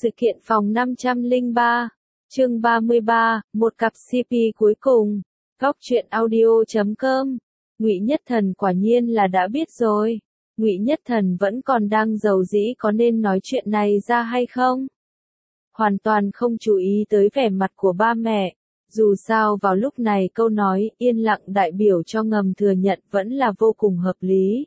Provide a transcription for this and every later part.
Sự kiện phòng 503, chương 33, một cặp CP cuối cùng. Góc truyện audio.com. Ngụy Nhất Thần quả nhiên là đã biết rồi. Ngụy Nhất Thần vẫn còn đang dầu dĩ có nên nói chuyện này ra hay không? Hoàn toàn không chú ý tới vẻ mặt của ba mẹ. Dù sao vào lúc này câu nói yên lặng đại biểu cho ngầm thừa nhận vẫn là vô cùng hợp lý.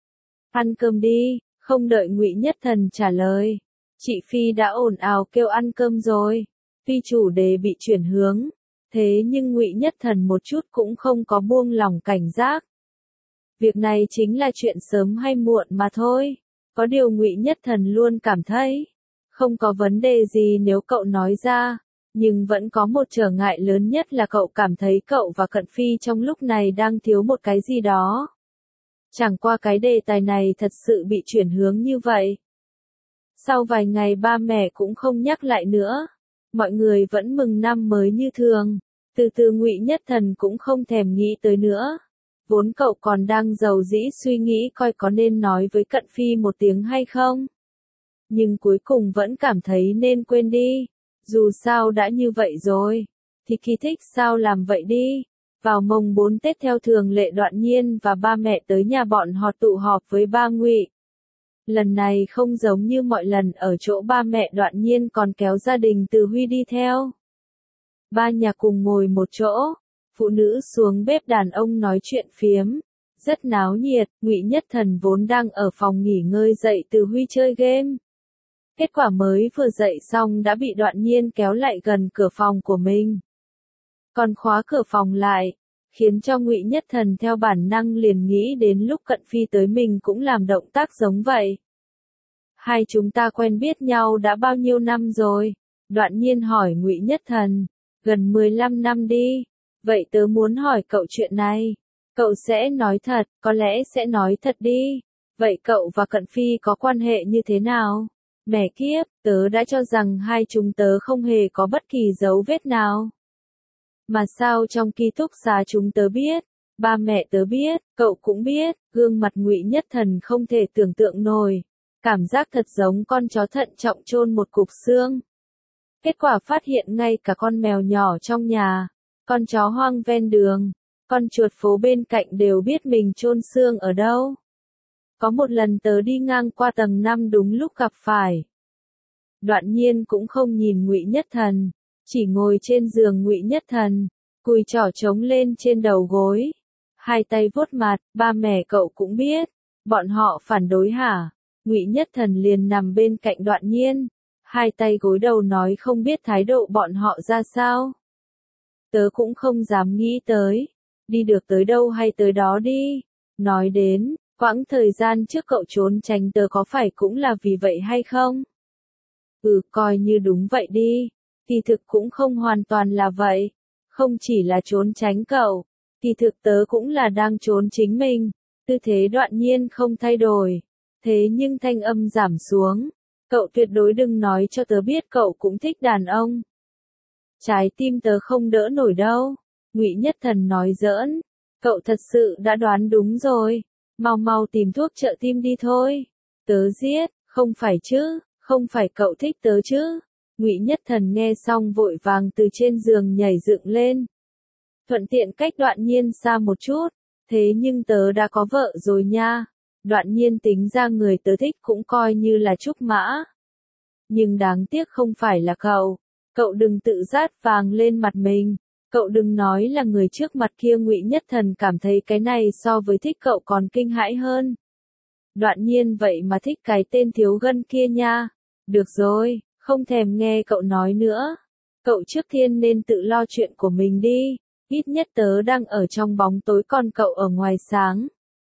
Ăn cơm đi, không đợi Ngụy Nhất Thần trả lời. Chị Phi đã ồn ào kêu ăn cơm rồi. Tuy chủ đề bị chuyển hướng, thế nhưng Ngụy Nhất Thần một chút cũng không có buông lỏng cảnh giác. Việc này chính là chuyện sớm hay muộn mà thôi. Có điều Ngụy Nhất Thần luôn cảm thấy không có vấn đề gì nếu cậu nói ra, nhưng vẫn có một trở ngại lớn nhất là cậu cảm thấy cậu và Cận Phi trong lúc này đang thiếu một cái gì đó. Chẳng qua cái đề tài này thật sự bị chuyển hướng như vậy. Sau vài ngày ba mẹ cũng không nhắc lại nữa. Mọi người vẫn mừng năm mới như thường. Từ từ Ngụy Nhất Thần cũng không thèm nghĩ tới nữa. Vốn cậu còn đang dầu dĩ suy nghĩ coi có nên nói với Cận Phi một tiếng hay không. Nhưng cuối cùng vẫn cảm thấy nên quên đi. Dù sao đã như vậy rồi. Thì khi thích sao làm vậy đi. Vào mồng 4 Tết theo thường lệ Đoạn Nhiên và ba mẹ tới nhà bọn họ tụ họp với ba Ngụy. Lần này không giống như mọi lần ở chỗ ba mẹ Đoạn Nhiên còn kéo gia đình Từ Huy đi theo. Ba nhà cùng ngồi một chỗ, phụ nữ xuống bếp đàn ông nói chuyện phiếm, rất náo nhiệt. Ngụy Nhất Thần vốn đang ở phòng nghỉ ngơi dậy Từ Huy chơi game. Kết quả mới vừa dậy xong đã bị Đoạn Nhiên kéo lại gần cửa phòng của mình. Còn khóa cửa phòng lại, khiến cho Ngụy Nhất Thần theo bản năng liền nghĩ đến lúc Cận Phi tới mình cũng làm động tác giống vậy. Hai chúng ta quen biết nhau đã bao nhiêu năm rồi? Đoạn Nhiên hỏi Ngụy Nhất Thần. Gần 15 năm đi. Vậy tớ muốn hỏi cậu chuyện này. Cậu sẽ nói thật, có lẽ sẽ nói thật đi. Vậy cậu và Cận Phi có quan hệ như thế nào? Mẹ kiếp, tớ đã cho rằng hai chúng tớ không hề có bất kỳ dấu vết nào. Mà sao trong ký túc xá chúng tớ biết, ba mẹ tớ biết, cậu cũng biết. Gương mặt Ngụy Nhất Thần không thể tưởng tượng nổi. Cảm giác thật giống con chó thận trọng chôn một cục xương. Kết quả phát hiện ngay cả con mèo nhỏ trong nhà, con chó hoang ven đường, con chuột phố bên cạnh đều biết mình chôn xương ở đâu. Có một lần tớ đi ngang qua tầng 5 đúng lúc gặp phải. Đoạn Nhiên cũng không nhìn Ngụy Nhất Thần, chỉ ngồi trên giường Ngụy Nhất Thần, cùi chỏ trống lên trên đầu gối, hai tay vuốt mặt. Ba mẹ cậu cũng biết, bọn họ phản đối hả? Ngụy Nhất Thần liền nằm bên cạnh Đoạn Nhiên, hai tay gối đầu nói không biết thái độ bọn họ ra sao. Tớ cũng không dám nghĩ tới, đi được tới đâu hay tới đó đi. Nói đến, quãng thời gian trước cậu trốn tránh tớ có phải cũng là vì vậy hay không? Coi như đúng vậy đi, kỳ thực cũng không hoàn toàn là vậy. Không chỉ là trốn tránh cậu, kỳ thực tớ cũng là đang trốn chính mình. Tư thế Đoạn Nhiên không thay đổi. Thế nhưng thanh âm giảm xuống. Cậu tuyệt đối đừng nói cho tớ biết cậu cũng thích đàn ông. Trái tim tớ không đỡ nổi đâu. Ngụy Nhất Thần nói giỡn. Cậu thật sự đã đoán đúng rồi. Mau mau tìm thuốc trợ tim đi thôi. Tớ giết, không phải chứ, không phải cậu thích tớ chứ. Ngụy Nhất Thần nghe xong vội vàng từ trên giường nhảy dựng lên. Thuận tiện cách Đoạn Nhiên xa một chút. Thế nhưng tớ đã có vợ rồi nha. Đoạn Nhiên tính ra người tớ thích cũng coi như là Trúc Mã. Nhưng đáng tiếc không phải là cậu. Cậu đừng tự rát vàng lên mặt mình. Cậu đừng nói là người trước mặt kia. Ngụy Nhất Thần cảm thấy cái này so với thích cậu còn kinh hãi hơn. Đoạn Nhiên vậy mà thích cái tên thiếu gân kia nha. Được rồi, không thèm nghe cậu nói nữa. Cậu trước tiên nên tự lo chuyện của mình đi. Ít nhất tớ đang ở trong bóng tối còn cậu ở ngoài sáng.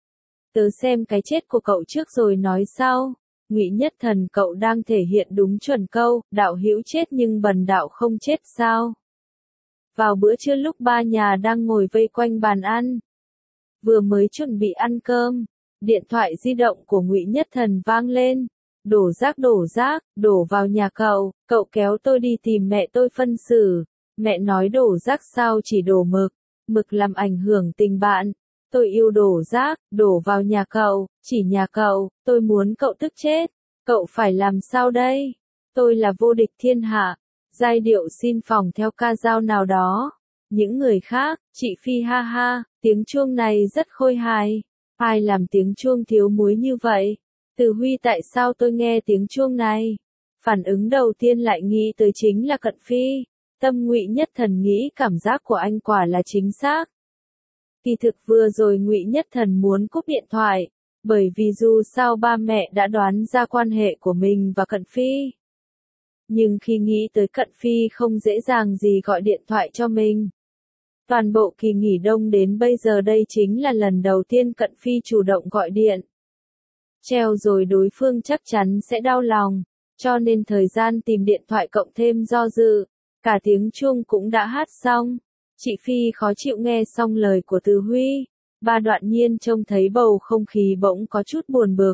Tớ xem cái chết của cậu trước rồi nói sau. Ngụy Nhất Thần, cậu đang thể hiện đúng chuẩn câu, đạo hữu chết nhưng bần đạo không chết sao? Vào bữa trưa lúc ba nhà đang ngồi vây quanh bàn ăn, vừa mới chuẩn bị ăn cơm, điện thoại di động của Ngụy Nhất Thần vang lên. Đổ rác, đổ vào nhà cậu, cậu kéo tôi đi tìm mẹ tôi phân xử. Mẹ nói đổ rác sao chỉ đổ mực, mực làm ảnh hưởng tình bạn. Tôi yêu đổ rác, đổ vào nhà cậu, chỉ nhà cậu, tôi muốn cậu tức chết. Cậu phải làm sao đây? tôi là vô địch thiên hạ, giai điệu xin phòng theo ca dao nào đó. Những người khác, chị Phi ha ha, tiếng chuông này rất khôi hài. Ai làm tiếng chuông thiếu muối như vậy? Từ Huy tại sao tôi nghe tiếng chuông này? Phản ứng đầu tiên lại nghĩ tới chính là Cận Phi. Tâm Ngụy Nhất Thần nghĩ cảm giác của anh quả là chính xác. Kỳ thực vừa rồi Ngụy Nhất Thần muốn cúp điện thoại, bởi vì dù sao ba mẹ đã đoán ra quan hệ của mình và Cận Phi. Nhưng khi nghĩ tới Cận Phi không dễ dàng gì gọi điện thoại cho mình. Toàn bộ kỳ nghỉ đông đến bây giờ đây chính là lần đầu tiên Cận Phi chủ động gọi điện. Treo rồi đối phương chắc chắn sẽ đau lòng, cho nên thời gian tìm điện thoại cộng thêm do dự, cả tiếng chuông cũng đã hát xong. Chị Phi khó chịu nghe xong lời của Từ Huy, bà Đoạn Nhiên trông thấy bầu không khí bỗng có chút buồn bực.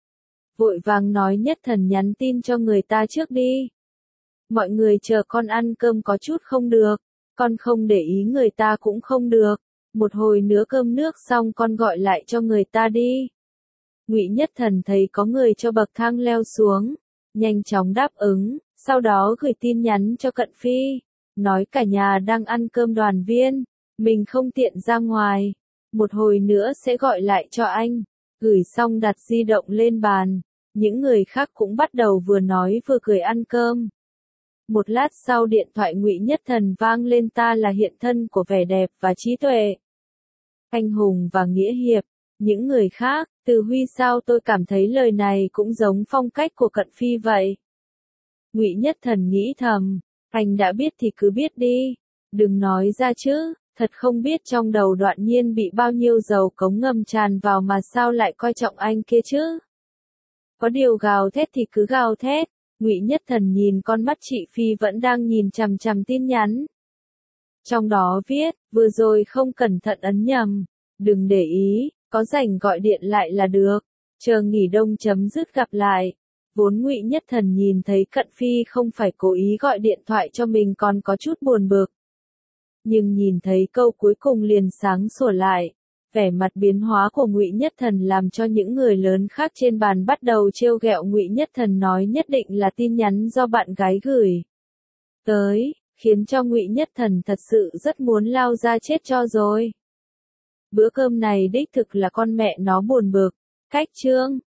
Vội vàng nói Nhất Thần nhắn tin cho người ta trước đi. Mọi người chờ con ăn cơm có chút không được, con không để ý người ta cũng không được, một hồi nữa cơm nước xong con gọi lại cho người ta đi. Ngụy Nhất Thần thấy có người cho bậc thang leo xuống, nhanh chóng đáp ứng, sau đó gửi tin nhắn cho Cận Phi, nói cả nhà đang ăn cơm đoàn viên, mình không tiện ra ngoài, một hồi nữa sẽ gọi lại cho anh. Gửi xong đặt di động lên bàn, những người khác cũng bắt đầu vừa nói vừa cười ăn cơm. Một lát sau điện thoại Ngụy Nhất Thần vang lên, ta là hiện thân của vẻ đẹp và trí tuệ, anh hùng và nghĩa hiệp. Những người khác, Từ Huy sao tôi cảm thấy lời này cũng giống phong cách của Cận Phi vậy. Ngụy Nhất Thần nghĩ thầm, anh đã biết thì cứ biết đi, đừng nói ra chứ, thật không biết trong đầu Đoạn Nhiên bị bao nhiêu dầu cống ngầm tràn vào mà sao lại coi trọng anh kia chứ. Có điều gào thét thì cứ gào thét. Ngụy Nhất Thần nhìn con mắt chị Phi vẫn đang nhìn chằm chằm tin nhắn. Trong đó viết, vừa rồi không cẩn thận ấn nhầm, đừng để ý, có rảnh gọi điện lại là được, chờ nghỉ đông chấm dứt gặp lại. Vốn Ngụy Nhất Thần nhìn thấy Cận Phi không phải cố ý gọi điện thoại cho mình còn có chút buồn bực. Nhưng nhìn thấy câu cuối cùng liền sáng sủa lại. Vẻ mặt biến hóa của Ngụy Nhất Thần làm cho những người lớn khác trên bàn bắt đầu trêu ghẹo Ngụy Nhất Thần, nói nhất định là tin nhắn do bạn gái gửi tới, khiến cho Ngụy Nhất Thần thật sự rất muốn lao ra chết cho rồi. Bữa cơm này đích thực là con mẹ nó buồn bực. Cách chương